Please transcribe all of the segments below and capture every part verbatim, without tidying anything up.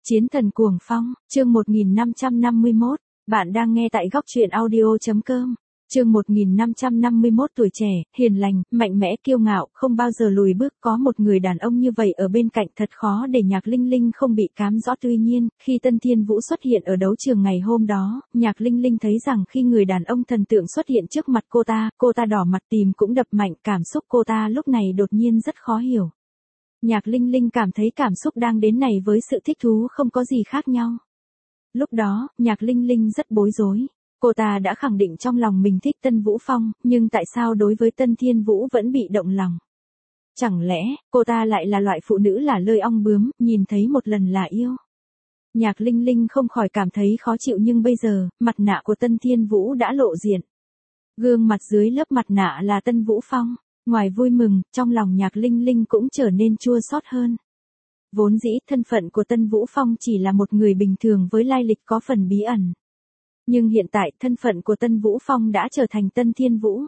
Chiến thần cuồng phong, chương một nghìn năm trăm năm mươi mốt, bạn đang nghe tại góc truyện audio chấm com. Chương một nghìn năm trăm năm mươi mốt tuổi trẻ, hiền lành, mạnh mẽ, kiêu ngạo, không bao giờ lùi bước, có một người đàn ông như vậy ở bên cạnh thật khó để Nhạc Linh Linh không bị cám dỗ. Tuy nhiên, khi Tân Thiên Vũ xuất hiện ở đấu trường ngày hôm đó, Nhạc Linh Linh thấy rằng khi người đàn ông thần tượng xuất hiện trước mặt cô ta, cô ta đỏ mặt, tim cũng đập mạnh, cảm xúc cô ta lúc này đột nhiên rất khó hiểu. Nhạc Linh Linh cảm thấy cảm xúc đang đến này với sự thích thú không có gì khác nhau. Lúc đó, Nhạc Linh Linh rất bối rối. Cô ta đã khẳng định trong lòng mình thích Tân Vũ Phong, nhưng tại sao đối với Tân Thiên Vũ vẫn bị động lòng? Chẳng lẽ, cô ta lại là loại phụ nữ là lơi ong bướm, nhìn thấy một lần là yêu? Nhạc Linh Linh không khỏi cảm thấy khó chịu, nhưng bây giờ, mặt nạ của Tân Thiên Vũ đã lộ diện. Gương mặt dưới lớp mặt nạ là Tân Vũ Phong. Ngoài vui mừng, trong lòng Nhạc Linh Linh cũng trở nên chua xót hơn. Vốn dĩ thân phận của Tân Vũ Phong chỉ là một người bình thường với lai lịch có phần bí ẩn. Nhưng hiện tại thân phận của Tân Vũ Phong đã trở thành Tân Thiên Vũ.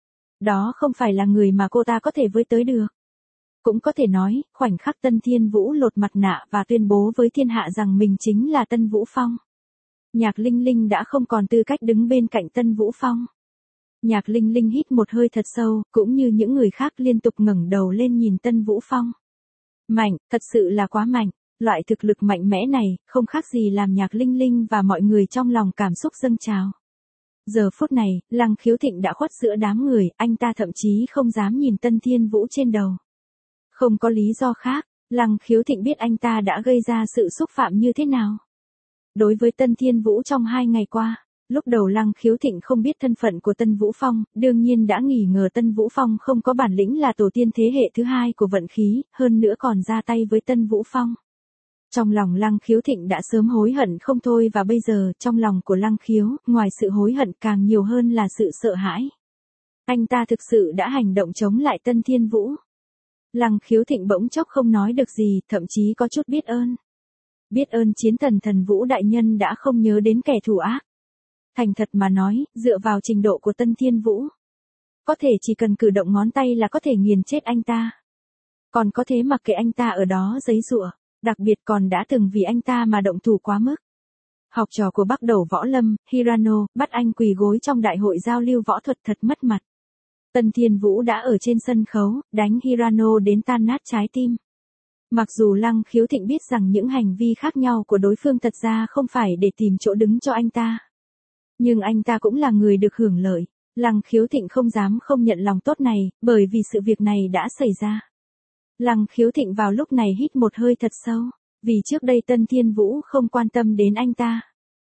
Đó không phải là người mà cô ta có thể với tới được. Cũng có thể nói, khoảnh khắc Tân Thiên Vũ lột mặt nạ và tuyên bố với thiên hạ rằng mình chính là Tân Vũ Phong. Nhạc Linh Linh đã không còn tư cách đứng bên cạnh Tân Vũ Phong. Nhạc Linh Linh hít một hơi thật sâu, cũng như những người khác liên tục ngẩng đầu lên nhìn Tân Vũ Phong. Mạnh, thật sự là quá mạnh. Loại thực lực mạnh mẽ này, không khác gì làm Nhạc Linh Linh và mọi người trong lòng cảm xúc dâng trào. Giờ phút này, Lăng Khiếu Thịnh đã khuất giữa đám người, anh ta thậm chí không dám nhìn Tân Thiên Vũ trên đầu. Không có lý do khác, Lăng Khiếu Thịnh biết anh ta đã gây ra sự xúc phạm như thế nào. Đối với Tân Thiên Vũ trong hai ngày qua, lúc đầu Lăng Khiếu Thịnh không biết thân phận của Tân Vũ Phong, đương nhiên đã nghi ngờ Tân Vũ Phong không có bản lĩnh là tổ tiên thế hệ thứ hai của vận khí, hơn nữa còn ra tay với Tân Vũ Phong. Trong lòng Lăng Khiếu Thịnh đã sớm hối hận không thôi, và bây giờ trong lòng của Lăng Khiếu, ngoài sự hối hận càng nhiều hơn là sự sợ hãi. Anh ta thực sự đã hành động chống lại Tân Thiên Vũ. Lăng Khiếu Thịnh bỗng chốc không nói được gì, thậm chí có chút biết ơn. Biết ơn chiến thần thần Vũ đại nhân đã không nhớ đến kẻ thù ác. Thành thật mà nói, dựa vào trình độ của Tân Thiên Vũ, có thể chỉ cần cử động ngón tay là có thể nghiền chết anh ta. Còn có thế mặc kệ anh ta ở đó giấy giụa, đặc biệt còn đã từng vì anh ta mà động thủ quá mức. Học trò của Bắc Đầu Võ Lâm, Hirano, bắt anh quỳ gối trong đại hội giao lưu võ thuật thật mất mặt. Tân Thiên Vũ đã ở trên sân khấu, đánh Hirano đến tan nát trái tim. Mặc dù Lăng Khiếu Thịnh biết rằng những hành vi khác nhau của đối phương thật ra không phải để tìm chỗ đứng cho anh ta. Nhưng anh ta cũng là người được hưởng lợi. Lăng Khiếu Thịnh không dám không nhận lòng tốt này, bởi vì sự việc này đã xảy ra. Lăng Khiếu Thịnh vào lúc này hít một hơi thật sâu, vì trước đây Tân Thiên Vũ không quan tâm đến anh ta.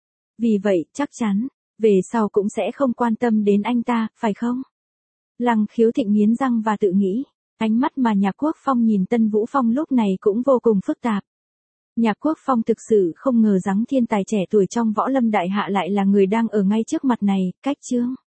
Vì vậy, chắc chắn, về sau cũng sẽ không quan tâm đến anh ta, phải không? Lăng Khiếu Thịnh nghiến răng và tự nghĩ, ánh mắt mà Nhạc Quốc Phong nhìn Tân Vũ Phong lúc này cũng vô cùng phức tạp. Nhạc Quốc Phong thực sự không ngờ rằng thiên tài trẻ tuổi trong võ lâm đại hạ lại là người đang ở ngay trước mặt này. Cách chương